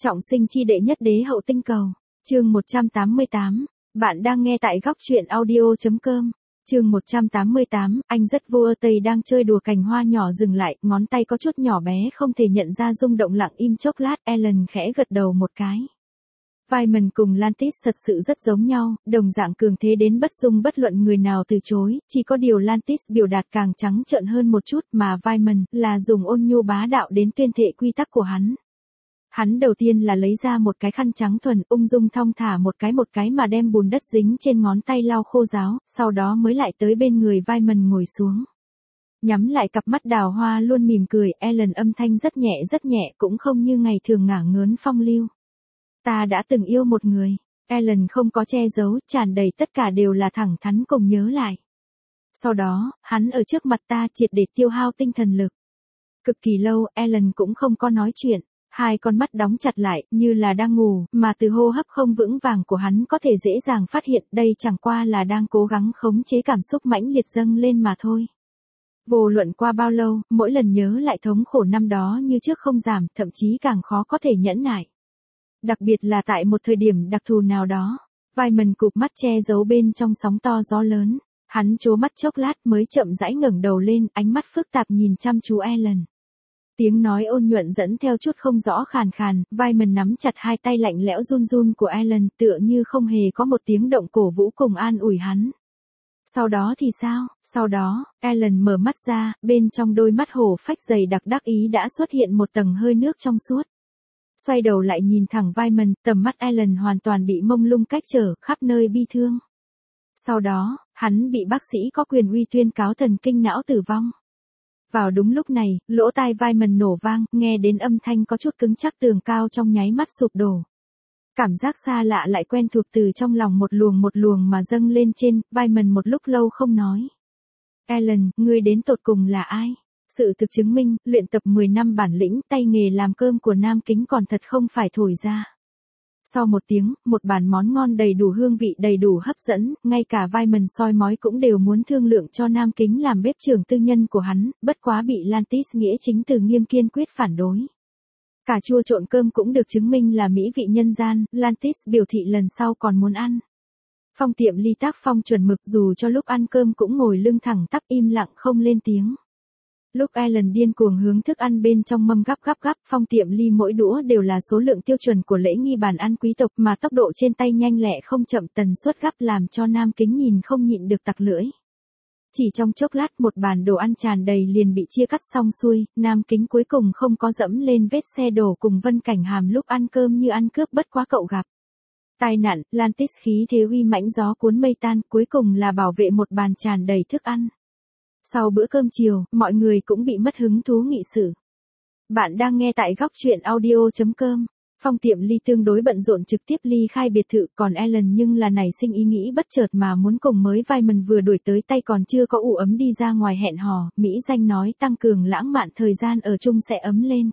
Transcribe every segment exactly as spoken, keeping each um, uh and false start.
Trọng sinh chi đệ nhất đế hậu tinh cầu. Chương một trăm tám mươi tám. Bạn đang nghe tại góc truyện audio chấm com. Chương một trăm tám mươi tám, anh rất vô ơ tây đang chơi đùa cành hoa nhỏ dừng lại, ngón tay có chút nhỏ bé không thể nhận ra rung động lặng im chốc lát, Ellen khẽ gật đầu một cái. Vyman cùng Lantis thật sự rất giống nhau, đồng dạng cường thế đến bất dung bất luận người nào từ chối, chỉ có điều Lantis biểu đạt càng trắng trợn hơn một chút mà Vyman là dùng ôn nhu bá đạo đến tuyên thệ quy tắc của hắn. Hắn đầu tiên là lấy ra một cái khăn trắng thuần, ung dung thong thả một cái một cái mà đem bùn đất dính trên ngón tay lau khô ráo, sau đó mới lại tới bên người Vyman ngồi xuống. Nhắm lại cặp mắt đào hoa luôn mỉm cười, Ellen âm thanh rất nhẹ rất nhẹ cũng không như ngày thường ngả ngớn phong lưu. Ta đã từng yêu một người, Ellen không có che giấu, tràn đầy tất cả đều là thẳng thắn cùng nhớ lại. Sau đó, hắn ở trước mặt ta triệt để tiêu hao tinh thần lực. Cực kỳ lâu, Ellen cũng không có nói chuyện. Hai con mắt đóng chặt lại, như là đang ngủ, mà từ hô hấp không vững vàng của hắn có thể dễ dàng phát hiện đây chẳng qua là đang cố gắng khống chế cảm xúc mãnh liệt dâng lên mà thôi. Vô luận qua bao lâu, mỗi lần nhớ lại thống khổ năm đó như trước không giảm, thậm chí càng khó có thể nhẫn nại. Đặc biệt là tại một thời điểm đặc thù nào đó, Vyman cụp mắt che giấu bên trong sóng to gió lớn, hắn trố mắt chốc lát mới chậm rãi ngẩng đầu lên, ánh mắt phức tạp nhìn chăm chú Ellen. Tiếng nói ôn nhuận dẫn theo chút không rõ khàn khàn, Vyman nắm chặt hai tay lạnh lẽo run run của Ellen tựa như không hề có một tiếng động cổ vũ cùng an ủi hắn. Sau đó thì sao? Sau đó, Ellen mở mắt ra, bên trong đôi mắt hổ phách dày đặc đắc ý đã xuất hiện một tầng hơi nước trong suốt. Xoay đầu lại nhìn thẳng Vyman, tầm mắt Ellen hoàn toàn bị mông lung cách trở, khắp nơi bi thương. Sau đó, hắn bị bác sĩ có quyền uy tuyên cáo thần kinh não tử vong. Vào đúng lúc này, lỗ tai Vyman nổ vang, nghe đến âm thanh có chút cứng chắc tường cao trong nháy mắt sụp đổ. Cảm giác xa lạ lại quen thuộc từ trong lòng một luồng một luồng mà dâng lên trên, Vyman một lúc lâu không nói. Ellen, ngươi đến tột cùng là ai? Sự thực chứng minh, luyện tập mười năm bản lĩnh, tay nghề làm cơm của Nam Kính còn thật không phải thổi ra. Sau một tiếng, một bàn món ngon đầy đủ hương vị đầy đủ hấp dẫn, ngay cả Vyman soi mói cũng đều muốn thương lượng cho Nam Kính làm bếp trưởng tư nhân của hắn, bất quá bị Lantis nghĩa chính từ nghiêm kiên quyết phản đối. Cà chua trộn cơm cũng được chứng minh là mỹ vị nhân gian, Lantis biểu thị lần sau còn muốn ăn. Phong tiệm ly tác phong chuẩn mực dù cho lúc ăn cơm cũng ngồi lưng thẳng tắp im lặng không lên tiếng. Lúc Ellen điên cuồng hướng thức ăn bên trong mâm gắp gắp gắp, Phong tiệm ly mỗi đũa đều là số lượng tiêu chuẩn của lễ nghi bàn ăn quý tộc mà tốc độ trên tay nhanh lẹ không chậm, tần suất gắp làm cho Nam Kính nhìn không nhịn được tặc lưỡi. Chỉ trong chốc lát một bàn đồ ăn tràn đầy liền bị chia cắt xong xuôi, Nam Kính cuối cùng không có dẫm lên vết xe đổ cùng Vân Cảnh Hàm lúc ăn cơm như ăn cướp, bất quá cậu gặp tai nạn, Lantis khí thế uy mãnh gió cuốn mây tan, cuối cùng là bảo vệ một bàn tràn đầy thức ăn. Sau bữa cơm chiều, mọi người cũng bị mất hứng thú nghị sự. Bạn đang nghe tại góc truyện audio chấm com. Phong tiệm ly tương đối bận rộn trực tiếp ly khai biệt thự, còn Ellen nhưng là nảy sinh ý nghĩ bất chợt mà muốn cùng mới Vyman vừa đuổi tới tay còn chưa có ủ ấm đi ra ngoài hẹn hò, Mỹ danh nói tăng cường lãng mạn thời gian ở chung sẽ ấm lên.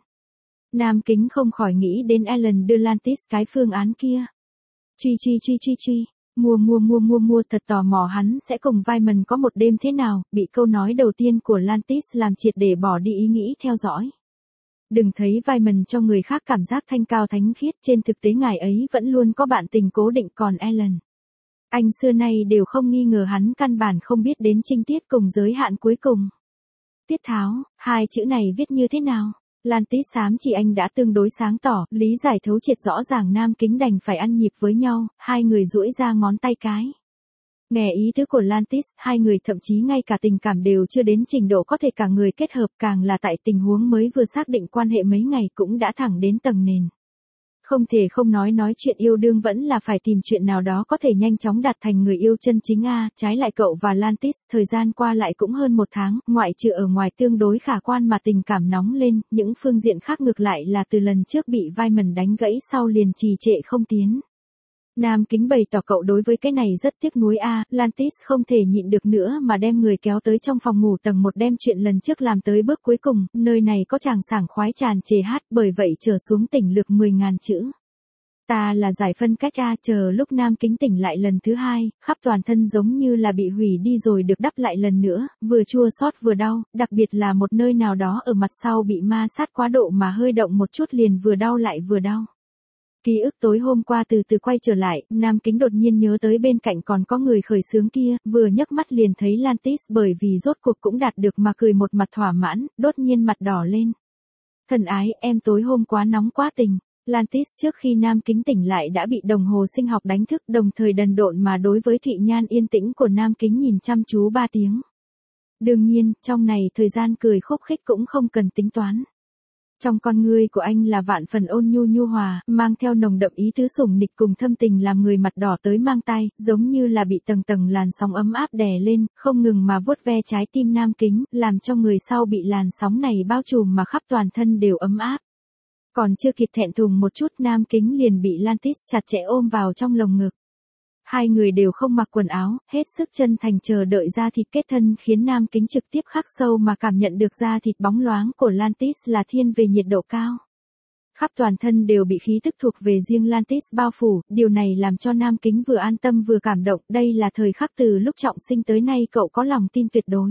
Nam Kính không khỏi nghĩ đến Ellen đưa Lantis cái phương án kia. Truy truy truy truy truy. Mua mua mua mua mua thật tò mò hắn sẽ cùng Vyman có một đêm thế nào, bị câu nói đầu tiên của Lantis làm triệt để bỏ đi ý nghĩ theo dõi. Đừng thấy Vyman cho người khác cảm giác thanh cao thánh khiết, trên thực tế ngài ấy vẫn luôn có bạn tình cố định, còn Ellen. Anh xưa nay đều không nghi ngờ hắn căn bản không biết đến trinh tiết cùng giới hạn cuối cùng. Tiết tháo, hai chữ này viết như thế nào? Lantis xám chỉ anh đã tương đối sáng tỏ, lý giải thấu triệt rõ ràng, Nam Kính đành phải ăn nhịp với nhau, hai người duỗi ra ngón tay cái. Nghe ý tứ của Lantis, hai người thậm chí ngay cả tình cảm đều chưa đến trình độ có thể cả người kết hợp, càng là tại tình huống mới vừa xác định quan hệ mấy ngày cũng đã thẳng đến tầng nền. Không thể không nói nói chuyện yêu đương vẫn là phải tìm chuyện nào đó có thể nhanh chóng đạt thành người yêu chân chính a, trái lại cậu và Lantis, thời gian qua lại cũng hơn một tháng, ngoại trừ ở ngoài tương đối khả quan mà tình cảm nóng lên, những phương diện khác ngược lại là từ lần trước bị Vyman đánh gãy sau liền trì trệ không tiến. Nam Kính bày tỏ cậu đối với cái này rất tiếc nuối a, Lantis không thể nhịn được nữa mà đem người kéo tới trong phòng ngủ tầng một đem chuyện lần trước làm tới bước cuối cùng, nơi này có chàng sảng khoái tràn trề hát, bởi vậy trở xuống tỉnh lược mười ngàn chữ. Ta là giải phân cách a, chờ lúc Nam Kính tỉnh lại lần thứ hai, khắp toàn thân giống như là bị hủy đi rồi được đắp lại lần nữa, vừa chua xót vừa đau, đặc biệt là một nơi nào đó ở mặt sau bị ma sát quá độ mà hơi động một chút liền vừa đau lại vừa đau. Ký ức tối hôm qua từ từ quay trở lại, Nam Kính đột nhiên nhớ tới bên cạnh còn có người khởi xướng kia, vừa nhấc mắt liền thấy Lantis bởi vì rốt cuộc cũng đạt được mà cười một mặt thỏa mãn, đột nhiên mặt đỏ lên. Thần ái, em tối hôm quá nóng quá tình. Lantis trước khi Nam Kính tỉnh lại đã bị đồng hồ sinh học đánh thức, đồng thời đần độn mà đối với Thụy Nhan yên tĩnh của Nam Kính nhìn chăm chú ba tiếng. Đương nhiên, trong này thời gian cười khúc khích cũng không cần tính toán. Trong con ngươi của anh là vạn phần ôn nhu nhu hòa, mang theo nồng đậm ý tứ sủng nịch cùng thâm tình làm người mặt đỏ tới mang tai, giống như là bị tầng tầng làn sóng ấm áp đè lên, không ngừng mà vuốt ve trái tim Nam Kính, làm cho người sau bị làn sóng này bao trùm mà khắp toàn thân đều ấm áp. Còn chưa kịp thẹn thùng một chút, Nam Kính liền bị Lantis chặt chẽ ôm vào trong lồng ngực. Hai người đều không mặc quần áo, hết sức chân thành chờ đợi da thịt kết thân khiến Nam Kính trực tiếp khắc sâu mà cảm nhận được da thịt bóng loáng của Lantis là thiên về nhiệt độ cao. Khắp toàn thân đều bị khí tức thuộc về riêng Lantis bao phủ, điều này làm cho Nam Kính vừa an tâm vừa cảm động, đây là thời khắc từ lúc trọng sinh tới nay cậu có lòng tin tuyệt đối.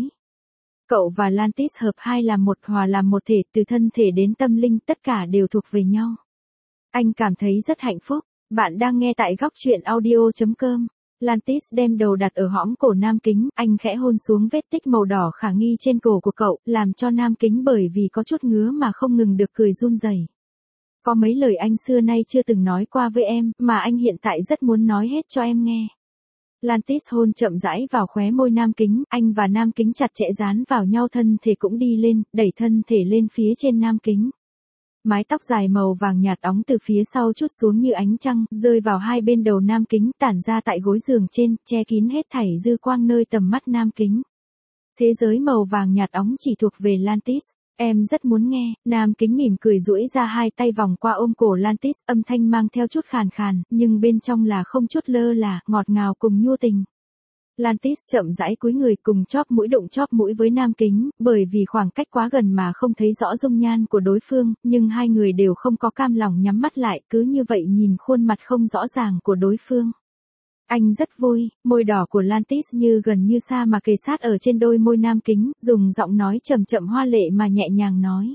Cậu và Lantis hợp hai làm một, hòa làm một thể, từ thân thể đến tâm linh tất cả đều thuộc về nhau. Anh cảm thấy rất hạnh phúc. Bạn đang nghe tại góc truyện audio chấm com. Lantis đem đầu đặt ở hõm cổ Nam Kính, anh khẽ hôn xuống vết tích màu đỏ khả nghi trên cổ của cậu, làm cho Nam Kính bởi vì có chút ngứa mà không ngừng được cười run rẩy. Có mấy lời anh xưa nay chưa từng nói qua với em, mà anh hiện tại rất muốn nói hết cho em nghe. Lantis hôn chậm rãi vào khóe môi Nam Kính, anh và Nam Kính chặt chẽ dán vào nhau, thân thể cũng đi lên, đẩy thân thể lên phía trên Nam Kính. Mái tóc dài màu vàng nhạt óng từ phía sau trút xuống như ánh trăng, rơi vào hai bên đầu Nam Kính, tản ra tại gối giường trên, che kín hết thảy dư quang nơi tầm mắt Nam Kính. Thế giới màu vàng nhạt óng chỉ thuộc về Lantis. Em rất muốn nghe. Nam Kính mỉm cười duỗi ra hai tay vòng qua ôm cổ Lantis, âm thanh mang theo chút khàn khàn, nhưng bên trong là không chút lơ là, ngọt ngào cùng nhu tình. Lantis chậm rãi cúi người cùng chóp mũi đụng chóp mũi với Nam Kính, bởi vì khoảng cách quá gần mà không thấy rõ dung nhan của đối phương, nhưng hai người đều không có cam lòng nhắm mắt lại, cứ như vậy nhìn khuôn mặt không rõ ràng của đối phương. Anh rất vui, môi đỏ của Lantis như gần như xa mà kề sát ở trên đôi môi Nam Kính, dùng giọng nói chậm chậm hoa lệ mà nhẹ nhàng nói.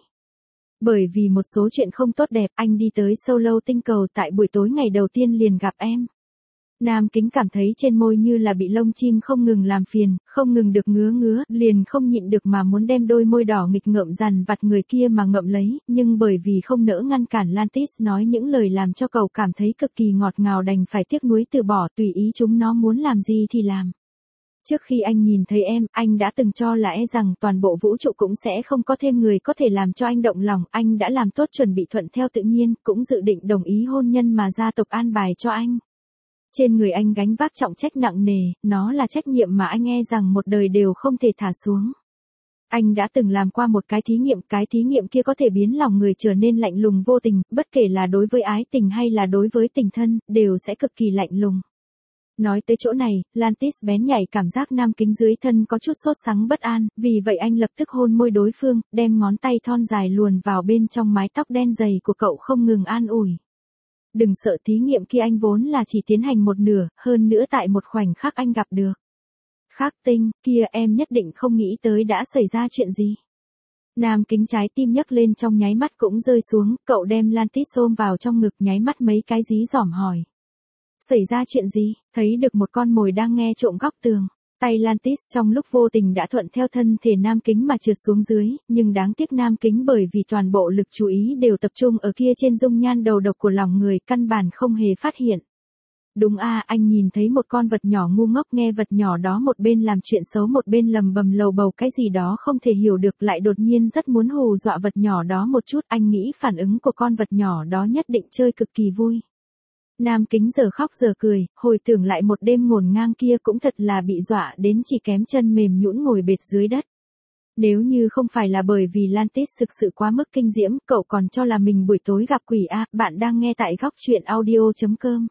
Bởi vì một số chuyện không tốt đẹp, anh đi tới Solo tinh cầu tại buổi tối ngày đầu tiên liền gặp em. Nam Kính cảm thấy trên môi như là bị lông chim không ngừng làm phiền, không ngừng được ngứa ngứa, liền không nhịn được mà muốn đem đôi môi đỏ nghịch ngợm dằn vặt người kia mà ngậm lấy, nhưng bởi vì không nỡ ngăn cản Lantis nói những lời làm cho cậu cảm thấy cực kỳ ngọt ngào đành phải tiếc nuối từ bỏ, tùy ý chúng nó muốn làm gì thì làm. Trước khi anh nhìn thấy em, anh đã từng cho là e rằng toàn bộ vũ trụ cũng sẽ không có thêm người có thể làm cho anh động lòng, anh đã làm tốt chuẩn bị thuận theo tự nhiên, cũng dự định đồng ý hôn nhân mà gia tộc an bài cho anh. Trên người anh gánh vác trọng trách nặng nề, nó là trách nhiệm mà anh e rằng một đời đều không thể thả xuống. Anh đã từng làm qua một cái thí nghiệm, cái thí nghiệm kia có thể biến lòng người trở nên lạnh lùng vô tình, bất kể là đối với ái tình hay là đối với tình thân, đều sẽ cực kỳ lạnh lùng. Nói tới chỗ này, Lantis bén nhảy cảm giác Nam Kính dưới thân có chút sốt sắng bất an, vì vậy anh lập tức hôn môi đối phương, đem ngón tay thon dài luồn vào bên trong mái tóc đen dày của cậu không ngừng an ủi. Đừng sợ, thí nghiệm kia anh vốn là chỉ tiến hành một nửa, hơn nữa tại một khoảnh khắc anh gặp được Khắc Tinh, kia em nhất định không nghĩ tới đã xảy ra chuyện gì. Nam Kính trái tim nhấc lên trong nháy mắt cũng rơi xuống, cậu đem Lantis ôm vào trong ngực nháy mắt mấy cái dí dỏm hỏi. Xảy ra chuyện gì? Thấy được một con mồi đang nghe trộm góc tường. Tay Lantis trong lúc vô tình đã thuận theo thân thể Nam Kính mà trượt xuống dưới, nhưng đáng tiếc Nam Kính bởi vì toàn bộ lực chú ý đều tập trung ở kia trên dung nhan đầu độc của lòng người, căn bản không hề phát hiện. Đúng a, anh nhìn thấy một con vật nhỏ ngu ngốc, nghe vật nhỏ đó một bên làm chuyện xấu một bên lầm bầm lầu bầu cái gì đó không thể hiểu được, lại đột nhiên rất muốn hù dọa vật nhỏ đó một chút, anh nghĩ phản ứng của con vật nhỏ đó nhất định chơi cực kỳ vui. Nam Kính giờ khóc giờ cười, hồi tưởng lại một đêm ngổn ngang kia cũng thật là bị dọa đến chỉ kém chân mềm nhũn ngồi bệt dưới đất. Nếu như không phải là bởi vì Lantis thực sự quá mức kinh diễm, cậu còn cho là mình buổi tối gặp quỷ a. Bạn đang nghe tại góc truyện audio chấm com.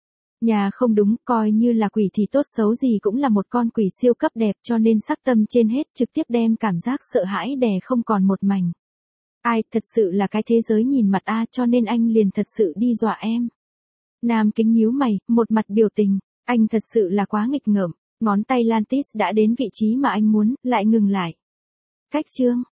Nhà không đúng, coi như là quỷ thì tốt xấu gì cũng là một con quỷ siêu cấp đẹp, cho nên sắc tâm trên hết, trực tiếp đem cảm giác sợ hãi đè không còn một mảnh. Ai, thật sự là cái thế giới nhìn mặt a, cho nên anh liền thật sự đi dọa em. Nam Kính nhíu mày, một mặt biểu tình, anh thật sự là quá nghịch ngợm, ngón tay Lantis đã đến vị trí mà anh muốn, lại ngừng lại. Cách chương,